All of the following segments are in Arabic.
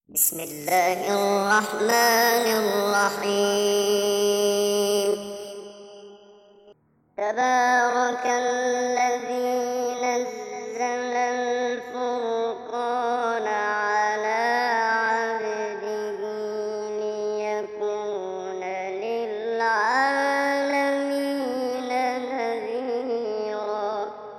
بسم الله الرحمن الرحيم. تبارك الذي نزل الفرقان على عبده ليكون للعالمين نذيرا.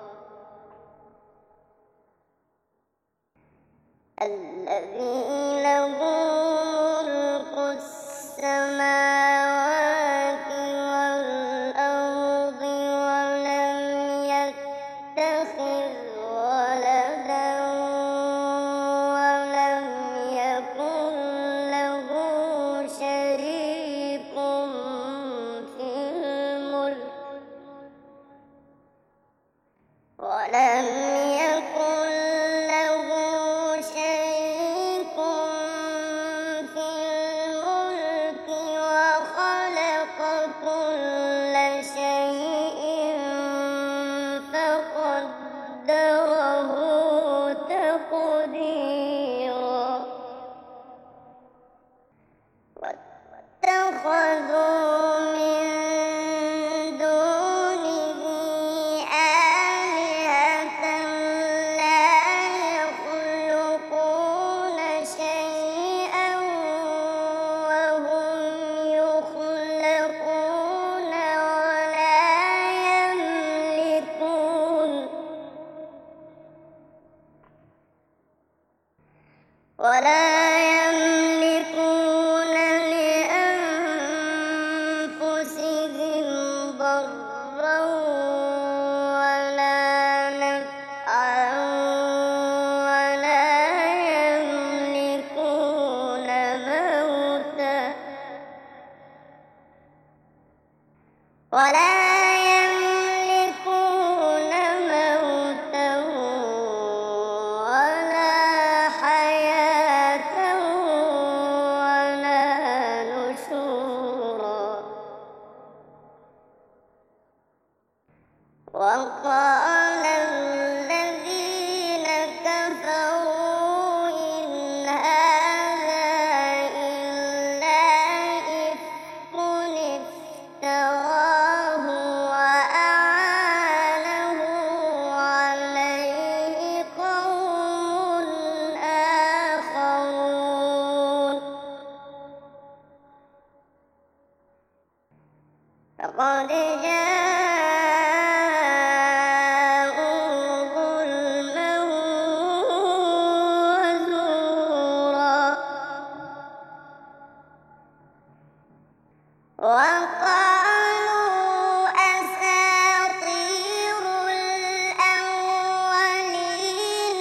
الذي له ملك السماوات والأرض ولم يتخذ ولدا ولم يكن له شريك في الملك ولم يكن له شريك في الملك وخلق كل شيء فقدره تقديرا. واتخذوا من دونه آلهة لا يخلقون شيئا وهم يخلقون ولا يملكون لأنفسهم ضرا ولا نفعا ولا يملكون موتا ولا حياة ولا نشورا. وقال الذين كفروا إن هذا إلا إفك افتراه وأعانه عليه قوم آخرون. فقد جاءوا ظلما وزورا. وقالوا أساطير الأولين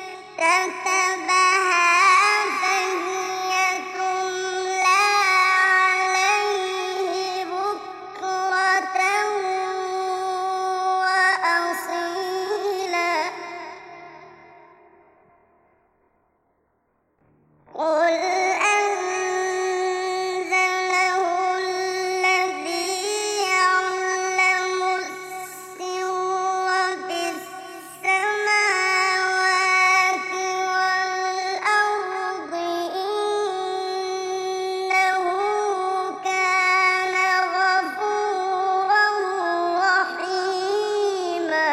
اكتتبها فهي تملى عليه بكرة وأصيلا. قل أنزله الذي يعلم السر في السماوات والأرض إنه كان غفورا رحيما.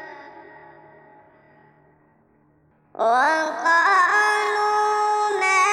وقالوا ما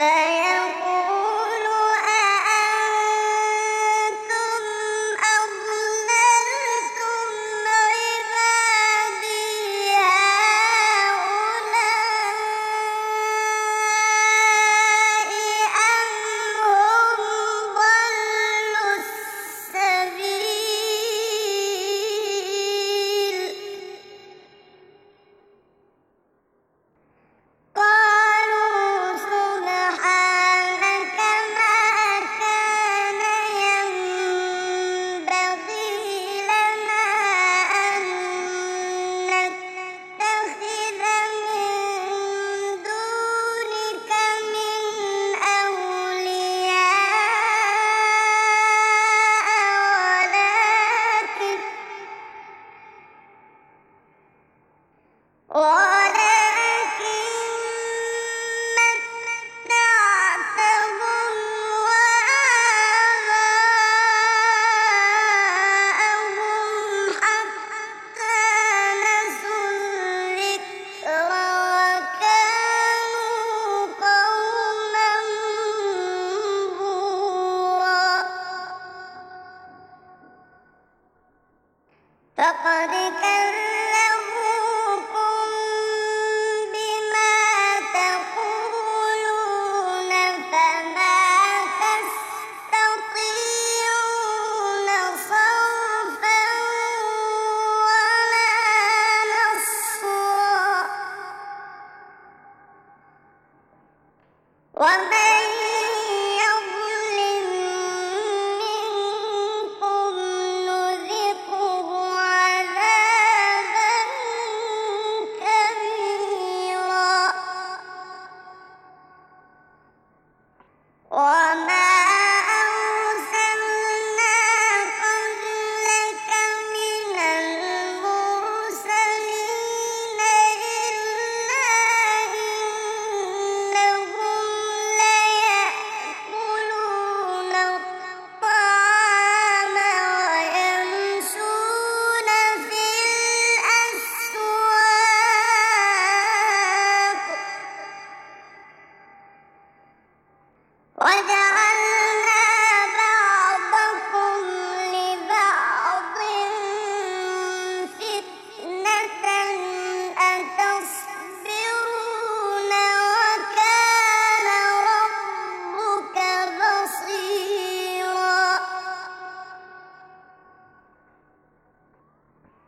فيقول أأنتم أضللتم عبادي هؤلاء أم هم ضلوا السبيل قالوا سبحانك ما كان ينبغي لنا أن نتخذ من دونك من أولياء ولكن متعتهم وآباءهم حتى نسوا الذكر وكانوا قوما بورا فقد كذبوكم بما تقولون فما تستطيعون صرفا ولا نصرا ومن يظلم منكم نذقه عذابا كبيرا وما